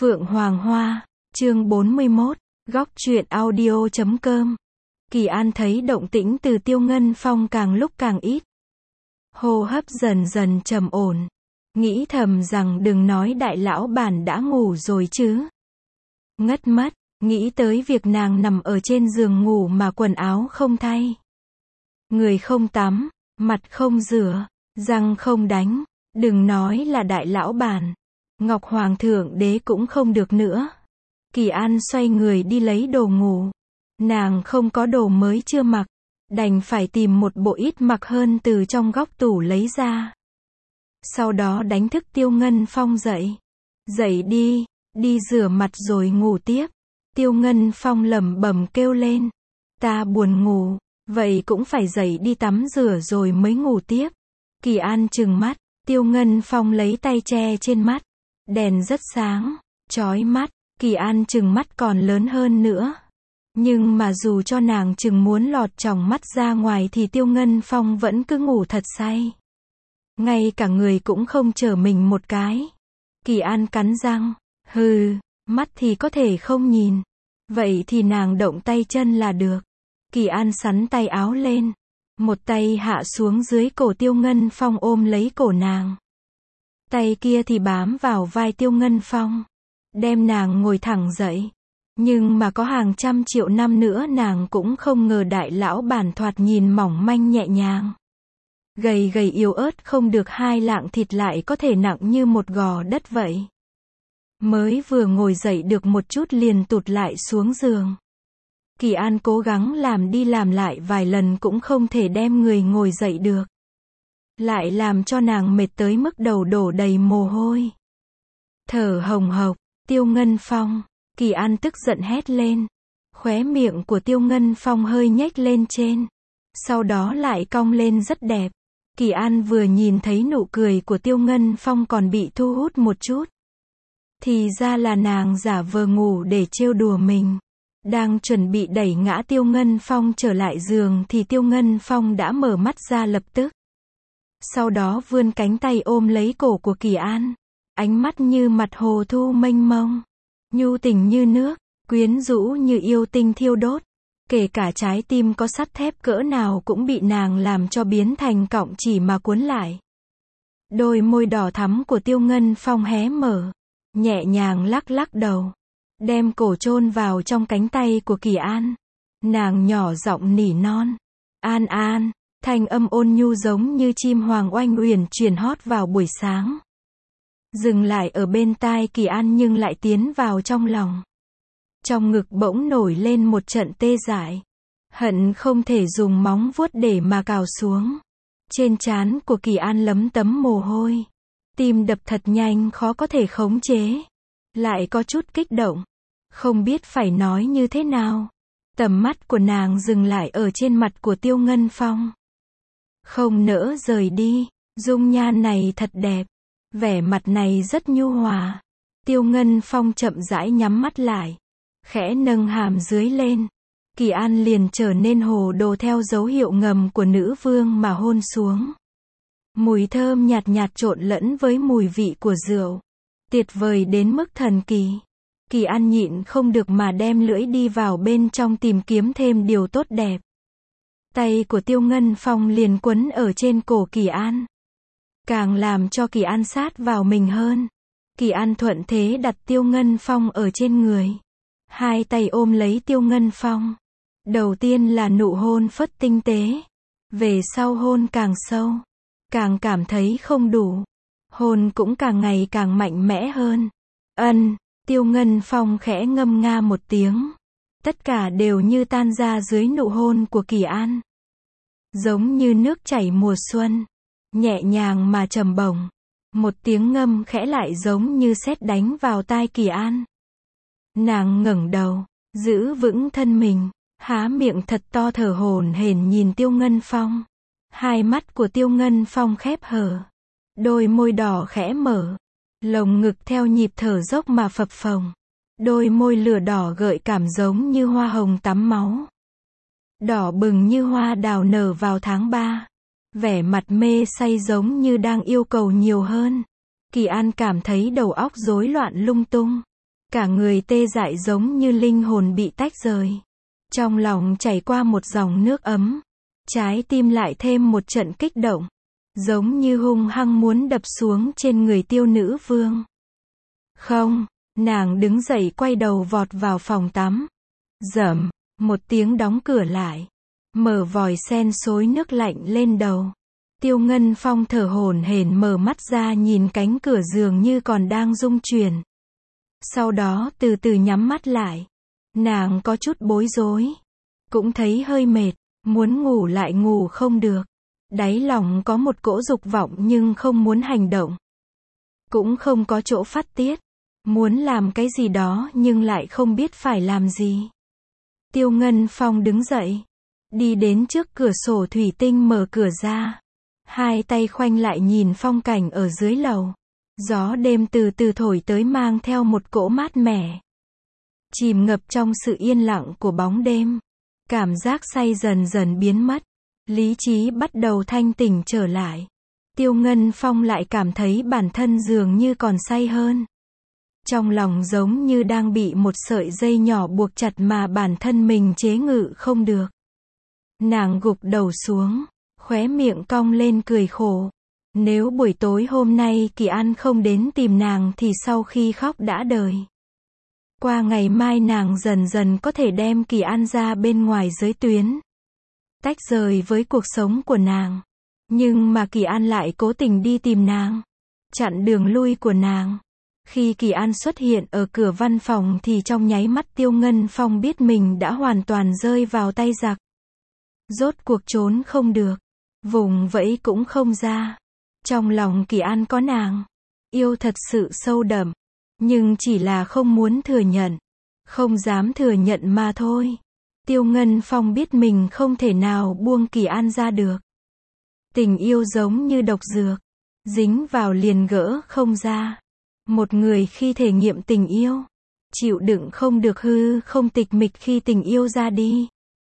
Phượng Hoàng Hoa, chương 41, góc truyện audio.com. Kỳ An thấy động tĩnh từ Tiêu Ngân Phong càng lúc càng ít. Hô hấp dần dần trầm ổn. Nghĩ thầm rằng đừng nói đại lão bản đã ngủ rồi chứ. Ngất mất, nghĩ tới việc nàng nằm ở trên giường ngủ mà quần áo không thay. Người không tắm, mặt không rửa, răng không đánh, đừng nói là đại lão bản. Ngọc Hoàng thượng đế cũng không được nữa. Kỳ An xoay người đi lấy đồ ngủ. Nàng không có đồ mới chưa mặc, đành phải tìm một bộ ít mặc hơn từ trong góc tủ lấy ra. Sau đó đánh thức Tiêu Ngân Phong dậy. Dậy đi, đi rửa mặt rồi ngủ tiếp. Tiêu Ngân Phong lẩm bẩm kêu lên. Ta buồn ngủ, vậy cũng phải dậy đi tắm rửa rồi mới ngủ tiếp. Kỳ An trừng mắt, Tiêu Ngân Phong lấy tay che trên mắt. Đèn rất sáng, chói mắt, Kỳ An trừng mắt còn lớn hơn nữa. Nhưng mà dù cho nàng chừng muốn lọt tròng mắt ra ngoài thì Tiêu Ngân Phong vẫn cứ ngủ thật say. Ngay cả người cũng không trở mình một cái. Kỳ An cắn răng, hừ, mắt thì có thể không nhìn. Vậy thì nàng động tay chân là được. Kỳ An xắn tay áo lên. Một tay hạ xuống dưới cổ Tiêu Ngân Phong ôm lấy cổ nàng. Tay kia thì bám vào vai Tiêu Ngân Phong. Đem nàng ngồi thẳng dậy. Nhưng mà có hàng trăm triệu năm nữa nàng cũng không ngờ đại lão bản thoạt nhìn mỏng manh nhẹ nhàng. Gầy gầy yếu ớt không được 2 lạng thịt lại có thể nặng như một gò đất vậy. Mới vừa ngồi dậy được một chút liền tụt lại xuống giường. Kỳ An cố gắng làm đi làm lại vài lần cũng không thể đem người ngồi dậy được. Lại làm cho nàng mệt tới mức đầu đổ đầy mồ hôi. Thở hồng hộc, Tiêu Ngân Phong. Kỳ An tức giận hét lên. Khóe miệng của Tiêu Ngân Phong hơi nhếch lên trên. Sau đó lại cong lên rất đẹp. Kỳ An vừa nhìn thấy nụ cười của Tiêu Ngân Phong còn bị thu hút một chút. Thì ra là nàng giả vờ ngủ để trêu đùa mình. Đang chuẩn bị đẩy ngã Tiêu Ngân Phong trở lại giường thì Tiêu Ngân Phong đã mở mắt ra lập tức. Sau đó vươn cánh tay ôm lấy cổ của Kỳ An. Ánh mắt như mặt hồ thu mênh mông. Nhu tình như nước, quyến rũ như yêu tinh thiêu đốt. Kể cả trái tim có sắt thép cỡ nào cũng bị nàng làm cho biến thành cọng chỉ mà cuốn lại. Đôi môi đỏ thắm của Tiêu Ngân Phong hé mở. Nhẹ nhàng lắc lắc đầu. Đem cổ chôn vào trong cánh tay của Kỳ An. Nàng nhỏ giọng nỉ non. An An. Thanh âm ôn nhu giống như chim hoàng oanh uyển chuyển hót vào buổi sáng. Dừng lại ở bên tai Kỳ An nhưng lại tiến vào trong lòng. Trong ngực bỗng nổi lên một trận tê dại. Hận không thể dùng móng vuốt để mà cào xuống. Trên trán của Kỳ An lấm tấm mồ hôi. Tim đập thật nhanh khó có thể khống chế. Lại có chút kích động. Không biết phải nói như thế nào. Tầm mắt của nàng dừng lại ở trên mặt của Tiêu Ngân Phong. Không nỡ rời đi. Dung nhan này thật đẹp. Vẻ mặt này rất nhu hòa. Tiêu Ngân Phong chậm rãi nhắm mắt lại. Khẽ nâng hàm dưới lên. Kỳ An liền trở nên hồ đồ theo dấu hiệu ngầm của nữ vương mà hôn xuống. Mùi thơm nhạt nhạt trộn lẫn với mùi vị của rượu. Tuyệt vời đến mức thần kỳ. Kỳ An nhịn không được mà đem lưỡi đi vào bên trong tìm kiếm thêm điều tốt đẹp. Tay của Tiêu Ngân Phong liền quấn ở trên cổ Kỳ An. Càng làm cho Kỳ An sát vào mình hơn. Kỳ An thuận thế đặt Tiêu Ngân Phong ở trên người. Hai tay ôm lấy Tiêu Ngân Phong. Đầu tiên là nụ hôn phất tinh tế. Về sau hôn càng sâu. Càng cảm thấy không đủ. Hôn cũng càng ngày càng mạnh mẽ hơn. Tiêu Ngân Phong khẽ ngâm nga một tiếng. Tất cả đều như tan ra dưới nụ hôn của Kỳ An. Giống như nước chảy mùa xuân. Nhẹ nhàng mà trầm bổng. Một tiếng ngâm khẽ lại giống như sét đánh vào tai Kỳ An. Nàng ngẩng đầu, giữ vững thân mình, há miệng thật to thở hổn hển nhìn Tiêu Ngân Phong. Hai mắt của Tiêu Ngân Phong khép hờ. Đôi môi đỏ khẽ mở. Lồng ngực theo nhịp thở dốc mà phập phồng. Đôi môi lửa đỏ gợi cảm giống như hoa hồng tắm máu. Đỏ bừng như hoa đào nở vào tháng 3. Vẻ mặt mê say giống như đang yêu cầu nhiều hơn. Kỳ An cảm thấy đầu óc rối loạn lung tung. Cả người tê dại giống như linh hồn bị tách rời. Trong lòng chảy qua một dòng nước ấm. Trái tim lại thêm một trận kích động. Giống như hung hăng muốn đập xuống trên người Tiêu nữ vương. Không, nàng đứng dậy quay đầu vọt vào phòng tắm. Rầm, một tiếng đóng cửa lại. Mở vòi sen xối nước lạnh lên đầu. Tiêu Ngân Phong thở hổn hển mở mắt ra nhìn cánh cửa dường như còn đang rung chuyển. Sau đó từ từ nhắm mắt lại. Nàng có chút bối rối. Cũng thấy hơi mệt, muốn ngủ lại ngủ không được. Đáy lòng có một cỗ dục vọng nhưng không muốn hành động. Cũng không có chỗ phát tiết. Muốn làm cái gì đó nhưng lại không biết phải làm gì. Tiêu Ngân Phong đứng dậy. Đi đến trước cửa sổ thủy tinh mở cửa ra. Hai tay khoanh lại nhìn phong cảnh ở dưới lầu. Gió đêm từ từ thổi tới mang theo một cỗ mát mẻ. Chìm ngập trong sự yên lặng của bóng đêm. Cảm giác say dần dần biến mất. Lý trí bắt đầu thanh tỉnh trở lại. Tiêu Ngân Phong lại cảm thấy bản thân dường như còn say hơn. Trong lòng giống như đang bị một sợi dây nhỏ buộc chặt mà bản thân mình chế ngự không được. Nàng gục đầu xuống, khóe miệng cong lên cười khổ. Nếu buổi tối hôm nay Kỳ An không đến tìm nàng thì sau khi khóc đã đời. Qua ngày mai nàng dần dần có thể đem Kỳ An ra bên ngoài giới tuyến. Tách rời với cuộc sống của nàng. Nhưng mà Kỳ An lại cố tình đi tìm nàng. Chặn đường lui của nàng. Khi Kỳ An xuất hiện ở cửa văn phòng thì trong nháy mắt Tiêu Ngân Phong biết mình đã hoàn toàn rơi vào tay giặc. Rốt cuộc trốn không được. Vùng vẫy cũng không ra. Trong lòng Kỳ An có nàng. Yêu thật sự sâu đậm. Nhưng chỉ là không muốn thừa nhận. Không dám thừa nhận mà thôi. Tiêu Ngân Phong biết mình không thể nào buông Kỳ An ra được. Tình yêu giống như độc dược. Dính vào liền gỡ không ra. Một người khi thể nghiệm tình yêu. Chịu đựng không được hư không tịch mịch khi tình yêu ra đi.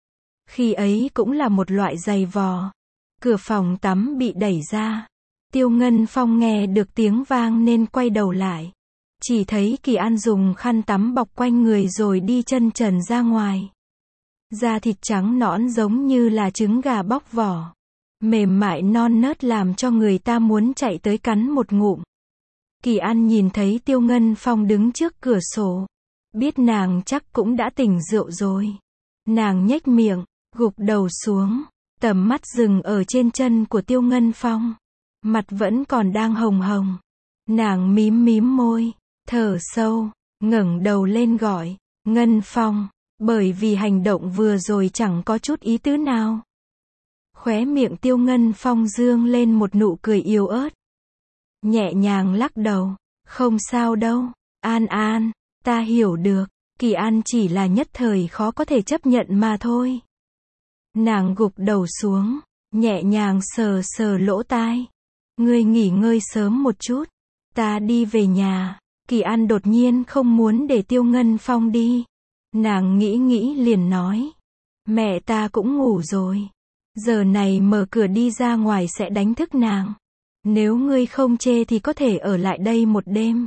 Khi ấy cũng là một loại dày vò. Cửa phòng tắm bị đẩy ra. Tiêu Ngân Phong nghe được tiếng vang nên quay đầu lại. Chỉ thấy Kỳ An dùng khăn tắm bọc quanh người rồi đi chân trần ra ngoài. Da thịt trắng nõn giống như là trứng gà bóc vỏ. Mềm mại non nớt làm cho người ta muốn chạy tới cắn một ngụm. Kỳ An nhìn thấy Tiêu Ngân Phong đứng trước cửa sổ. Biết nàng chắc cũng đã tỉnh rượu rồi. Nàng nhếch miệng, gục đầu xuống. Tầm mắt dừng ở trên chân của Tiêu Ngân Phong. Mặt vẫn còn đang hồng hồng. Nàng mím mím môi, thở sâu, ngẩng đầu lên gọi, Ngân Phong, bởi vì hành động vừa rồi chẳng có chút ý tứ nào. Khóe miệng Tiêu Ngân Phong dương lên một nụ cười yếu ớt. Nhẹ nhàng lắc đầu, không sao đâu, An An, ta hiểu được, Kỳ An chỉ là nhất thời khó có thể chấp nhận mà thôi. Nàng gục đầu xuống, nhẹ nhàng sờ sờ lỗ tai. Ngươi nghỉ ngơi sớm một chút, ta đi về nhà. Kỳ An đột nhiên không muốn để Tiêu Ngân Phong đi. Nàng nghĩ liền nói. Mẹ ta cũng ngủ rồi. Giờ này mở cửa đi ra ngoài sẽ đánh thức nàng. Nếu ngươi không chê thì có thể ở lại đây một đêm.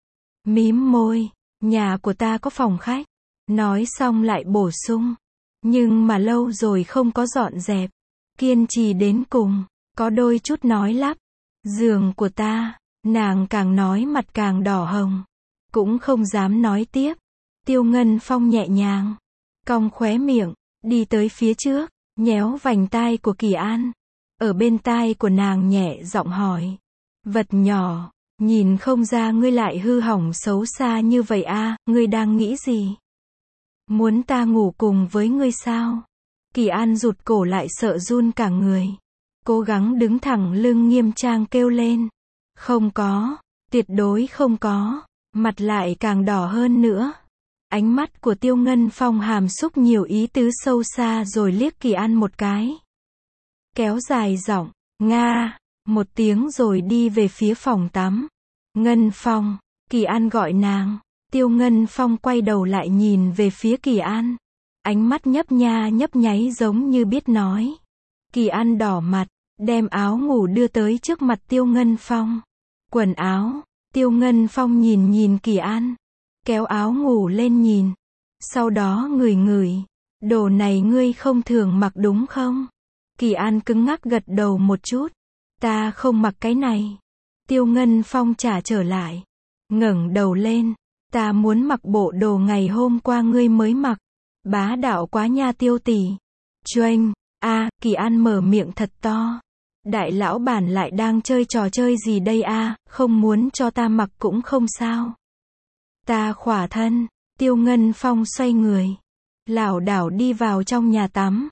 Mím môi, nhà của ta có phòng khách. Nói xong lại bổ sung. Nhưng mà lâu rồi không có dọn dẹp. Kiên trì đến cùng, có đôi chút nói lắp. Giường của ta, nàng càng nói mặt càng đỏ hồng. Cũng không dám nói tiếp. Tiêu Ngân Phong nhẹ nhàng, cong khóe miệng, đi tới phía trước, nhéo vành tai của Kỳ An. Ở bên tai của nàng nhẹ giọng hỏi. Vật nhỏ, nhìn không ra ngươi lại hư hỏng xấu xa như vậy à, ngươi đang nghĩ gì? Muốn ta ngủ cùng với ngươi sao? Kỳ An rụt cổ lại sợ run cả người. Cố gắng đứng thẳng lưng nghiêm trang kêu lên. Không có, tuyệt đối không có. Mặt lại càng đỏ hơn nữa. Ánh mắt của Tiêu Ngân Phong hàm xúc nhiều ý tứ sâu xa rồi liếc Kỳ An một cái. Kéo dài giọng, Nga, một tiếng rồi đi về phía phòng tắm. Ngân Phong, Kỳ An gọi nàng. Tiêu Ngân Phong quay đầu lại nhìn về phía Kỳ An. Ánh mắt nhấp nháy giống như biết nói. Kỳ An đỏ mặt, đem áo ngủ đưa tới trước mặt Tiêu Ngân Phong. Quần áo, Tiêu Ngân Phong nhìn Kỳ An. kéo áo ngủ lên nhìn. Sau đó ngửi ngửi. Đồ này ngươi không thường mặc đúng không? Kỳ An cứng ngắc gật đầu một chút. Ta không mặc cái này. Tiêu Ngân Phong trả trở lại. Ngẩng đầu lên. Ta muốn mặc bộ đồ ngày hôm qua ngươi mới mặc. Bá đạo quá nha Tiêu tỷ. Choanh, Kỳ An mở miệng thật to. Đại lão bản lại đang chơi trò chơi gì đây không muốn cho ta mặc cũng không sao. Ta khỏa thân. Tiêu Ngân Phong xoay người. Lảo đảo đi vào trong nhà tắm.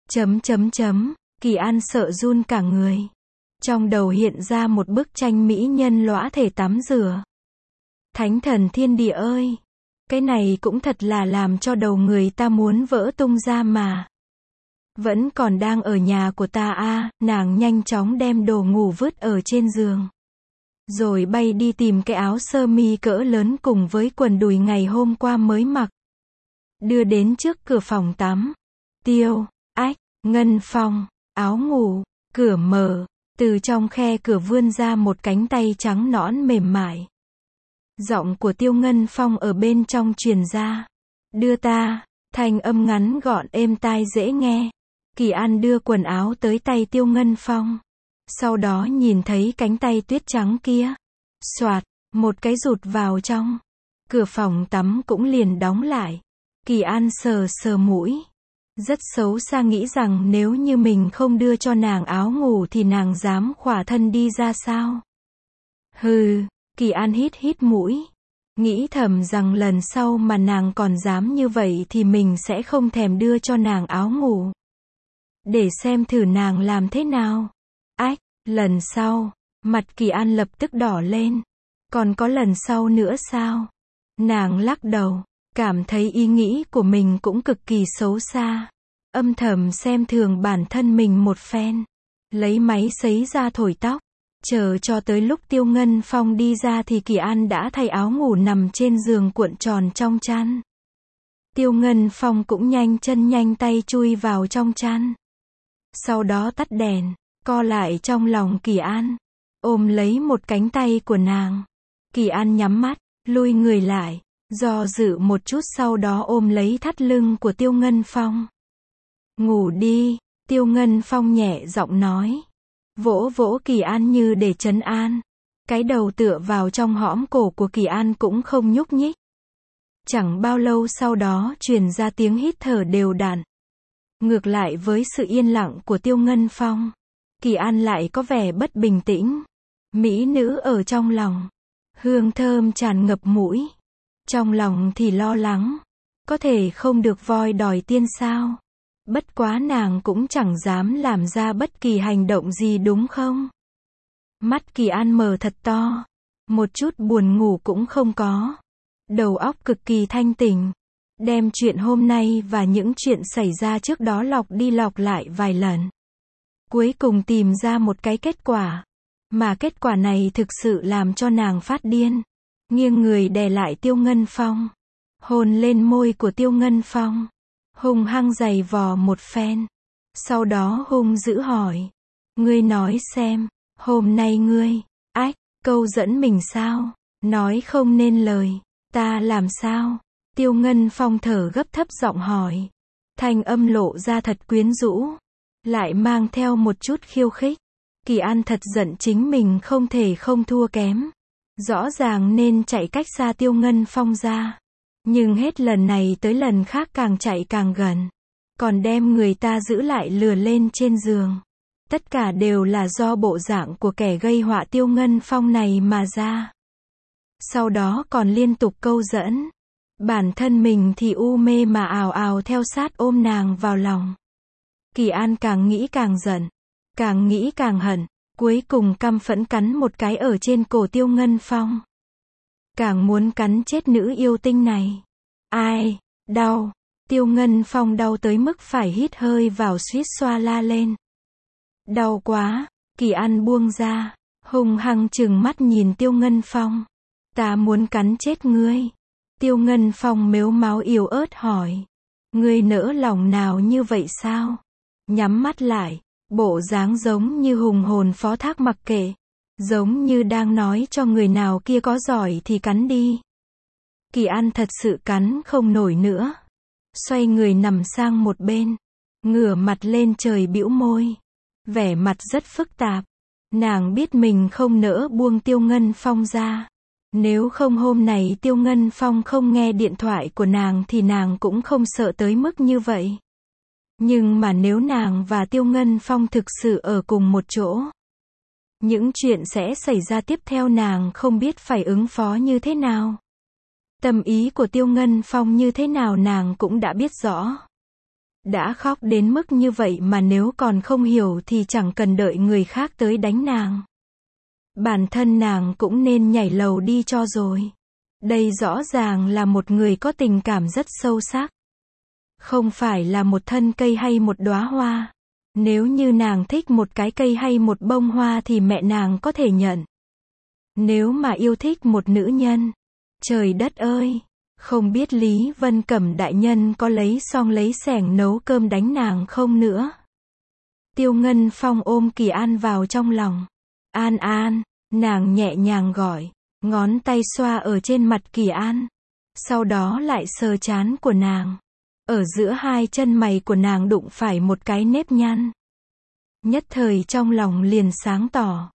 Kỳ An sợ run cả người. Trong đầu hiện ra một bức tranh mỹ nhân lõa thể tắm rửa. Thánh thần thiên địa ơi! Cái này cũng thật là làm cho đầu người ta muốn vỡ tung ra mà. Vẫn còn đang ở nhà của ta nàng nhanh chóng đem đồ ngủ vứt ở trên giường. Rồi bay đi tìm cái áo sơ mi cỡ lớn cùng với quần đùi ngày hôm qua mới mặc. Đưa đến trước cửa phòng tắm. Ngân Phong, áo ngủ, cửa mở, từ trong khe cửa vươn ra một cánh tay trắng nõn mềm mại. Giọng của Tiêu Ngân Phong ở bên trong truyền ra. Đưa ta, thanh âm ngắn gọn êm tai dễ nghe. Kỳ An đưa quần áo tới tay Tiêu Ngân Phong. Sau đó nhìn thấy cánh tay tuyết trắng kia. Xoạt, một cái rụt vào trong. Cửa phòng tắm cũng liền đóng lại. Kỳ An sờ sờ mũi. Rất xấu xa nghĩ rằng nếu như mình không đưa cho nàng áo ngủ thì nàng dám khỏa thân đi ra sao? Hừ, Kỳ An hít mũi. Nghĩ thầm rằng lần sau mà nàng còn dám như vậy thì mình sẽ không thèm đưa cho nàng áo ngủ. Để xem thử nàng làm thế nào. Lần sau, mặt Kỳ An lập tức đỏ lên. Còn có lần sau nữa sao? Nàng lắc đầu. Cảm thấy ý nghĩ của mình cũng cực kỳ xấu xa. Âm thầm xem thường bản thân mình một phen. Lấy máy sấy ra thổi tóc. Chờ cho tới lúc Tiêu Ngân Phong đi ra thì Kỳ An đã thay áo ngủ nằm trên giường cuộn tròn trong chăn. Tiêu Ngân Phong cũng nhanh chân nhanh tay chui vào trong chăn. Sau đó tắt đèn, co lại trong lòng Kỳ An. Ôm lấy một cánh tay của nàng. Kỳ An nhắm mắt, lui người lại. Do dự một chút sau đó ôm lấy thắt lưng của Tiêu Ngân Phong. Ngủ đi, Tiêu Ngân Phong nhẹ giọng nói. Vỗ vỗ Kỳ An như để trấn an. Cái đầu tựa vào trong hõm cổ của Kỳ An cũng không nhúc nhích. Chẳng bao lâu sau đó truyền ra tiếng hít thở đều đặn. Ngược lại với sự yên lặng của Tiêu Ngân Phong, Kỳ An lại có vẻ bất bình tĩnh. Mỹ nữ ở trong lòng. Hương thơm tràn ngập mũi. Trong lòng thì lo lắng. Có thể không được voi đòi tiên sao? Bất quá nàng cũng chẳng dám làm ra bất kỳ hành động gì đúng không? Mắt Kỳ An mở thật to. Một chút buồn ngủ cũng không có. Đầu óc cực kỳ thanh tỉnh. Đem chuyện hôm nay và những chuyện xảy ra trước đó lọc đi lọc lại vài lần. Cuối cùng tìm ra một cái kết quả. Mà kết quả này thực sự làm cho nàng phát điên. Nghiêng người đè lại Tiêu Ngân Phong. Hôn lên môi của Tiêu Ngân Phong. Hung hăng giày vò một phen. Sau đó hung dữ hỏi. Ngươi nói xem, hôm nay ngươi, câu dẫn mình sao? Nói không nên lời. Ta làm sao? Tiêu Ngân Phong thở gấp thấp giọng hỏi. Thanh âm lộ ra thật quyến rũ. Lại mang theo một chút khiêu khích. Kỳ An thật giận chính mình không thể không thua kém. Rõ ràng nên chạy cách xa Tiêu Ngân Phong ra. Nhưng hết lần này tới lần khác càng chạy càng gần. Còn đem người ta giữ lại lừa lên trên giường. Tất cả đều là do bộ dạng của kẻ gây họa Tiêu Ngân Phong này mà ra. Sau đó còn liên tục câu dẫn. Bản thân mình thì u mê mà ào ào theo sát ôm nàng vào lòng. Kỳ An càng nghĩ càng giận. Càng nghĩ càng hận. Cuối cùng căm phẫn cắn một cái ở trên cổ Tiêu Ngân Phong. Càng muốn cắn chết nữ yêu tinh này. Ai, đau. Tiêu Ngân Phong đau tới mức phải hít hơi vào suýt xoa la lên. Đau quá. Kỳ An buông ra. Hung hăng trừng mắt nhìn Tiêu Ngân Phong. Ta muốn cắn chết ngươi. Tiêu Ngân Phong mếu máo yếu ớt hỏi. Ngươi nỡ lòng nào như vậy sao? Nhắm mắt lại. Bộ dáng giống như hùng hồn phó thác mặc kệ. Giống như đang nói cho người nào kia có giỏi thì cắn đi. Kỳ An thật sự cắn không nổi nữa. Xoay người nằm sang một bên. Ngửa mặt lên trời bĩu môi. Vẻ mặt rất phức tạp. Nàng biết mình không nỡ buông Tiêu Ngân Phong ra. Nếu không hôm nay Tiêu Ngân Phong không nghe điện thoại của nàng thì nàng cũng không sợ tới mức như vậy. Nhưng mà nếu nàng và Tiêu Ngân Phong thực sự ở cùng một chỗ, những chuyện sẽ xảy ra tiếp theo nàng không biết phải ứng phó như thế nào. Tâm ý của Tiêu Ngân Phong như thế nào nàng cũng đã biết rõ. Đã khóc đến mức như vậy mà nếu còn không hiểu thì chẳng cần đợi người khác tới đánh nàng. Bản thân nàng cũng nên nhảy lầu đi cho rồi. Đây rõ ràng là một người có tình cảm rất sâu sắc. Không phải là một thân cây hay một đóa hoa. Nếu như nàng thích một cái cây hay một bông hoa thì mẹ nàng có thể nhận. Nếu mà yêu thích một nữ nhân, trời đất ơi, không biết Lý Vân Cẩm đại nhân có lấy xong lấy xẻng nấu cơm đánh nàng không nữa. Tiêu Ngân Phong ôm Kỳ An vào trong lòng. An An, nàng nhẹ nhàng gọi, ngón tay xoa ở trên mặt Kỳ An. Sau đó lại sờ trán của nàng. Ở giữa hai chân mày của nàng đụng phải một cái nếp nhăn. Nhất thời trong lòng liền sáng tỏ.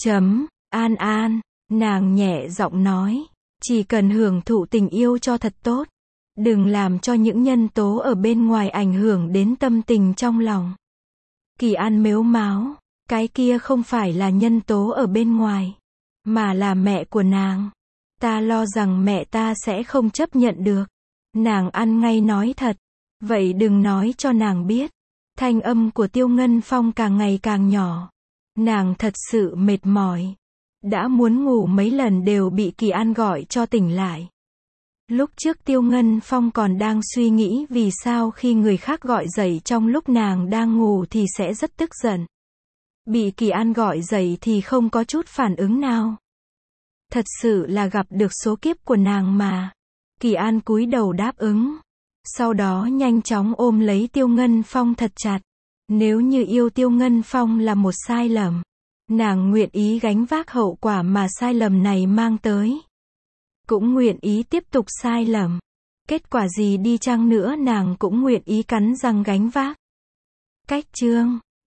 An An, nàng nhẹ giọng nói. Chỉ cần hưởng thụ tình yêu cho thật tốt. Đừng làm cho những nhân tố ở bên ngoài ảnh hưởng đến tâm tình trong lòng. Kỳ An mếu máo. Cái kia không phải là nhân tố ở bên ngoài. Mà là mẹ của nàng. Ta lo rằng mẹ ta sẽ không chấp nhận được. Nàng ăn ngay nói thật. Vậy đừng nói cho nàng biết. Thanh âm của Tiêu Ngân Phong càng ngày càng nhỏ. Nàng thật sự mệt mỏi. Đã muốn ngủ mấy lần đều bị Kỳ An gọi cho tỉnh lại. Lúc trước Tiêu Ngân Phong còn đang suy nghĩ vì sao khi người khác gọi dậy trong lúc nàng đang ngủ thì sẽ rất tức giận. Bị Kỳ An gọi dậy thì không có chút phản ứng nào. Thật sự là gặp được số kiếp của nàng mà. Kỳ An cúi đầu đáp ứng. Sau đó nhanh chóng ôm lấy Tiêu Ngân Phong thật chặt. Nếu như yêu Tiêu Ngân Phong là một sai lầm, nàng nguyện ý gánh vác hậu quả mà sai lầm này mang tới. Cũng nguyện ý tiếp tục sai lầm. Kết quả gì đi chăng nữa nàng cũng nguyện ý cắn răng gánh vác. Cách chương